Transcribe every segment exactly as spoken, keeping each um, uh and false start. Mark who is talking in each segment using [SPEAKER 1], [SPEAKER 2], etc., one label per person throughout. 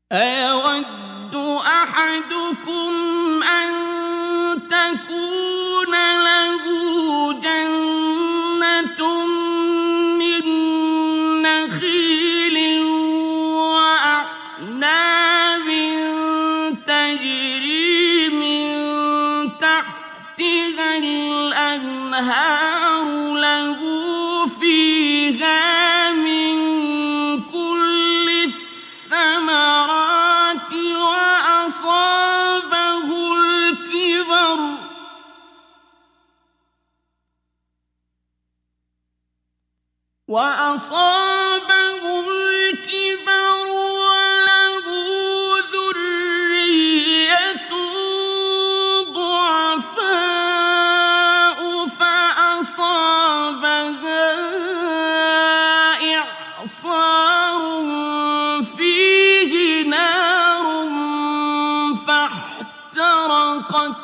[SPEAKER 1] أيود أحدكم أن تكون له جنة من نخيل وأعناب تجري من تحتها الأنهار له فيها من كل الثمرات وأصابه الكبر وأصابه الكبر وله ذرية ضعفاء فأصابها إعصار فيه نار فاحترقت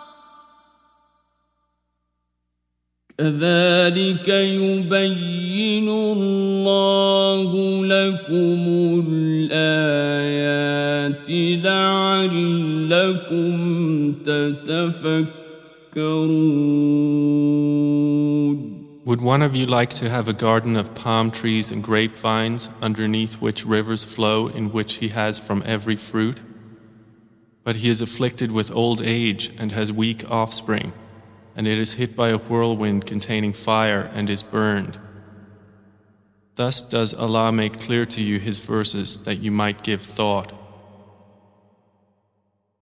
[SPEAKER 1] كذلك يبين الله لكم الآيات لعلكم تتفكرون.
[SPEAKER 2] Would one of you like to have a garden of palm trees and grapevines, underneath which rivers flow, in which he has from every fruit? But he is afflicted with old age and has weak offspring, and it is hit by a whirlwind containing fire and is burned. Thus does Allah make clear to you His verses that you might give thought.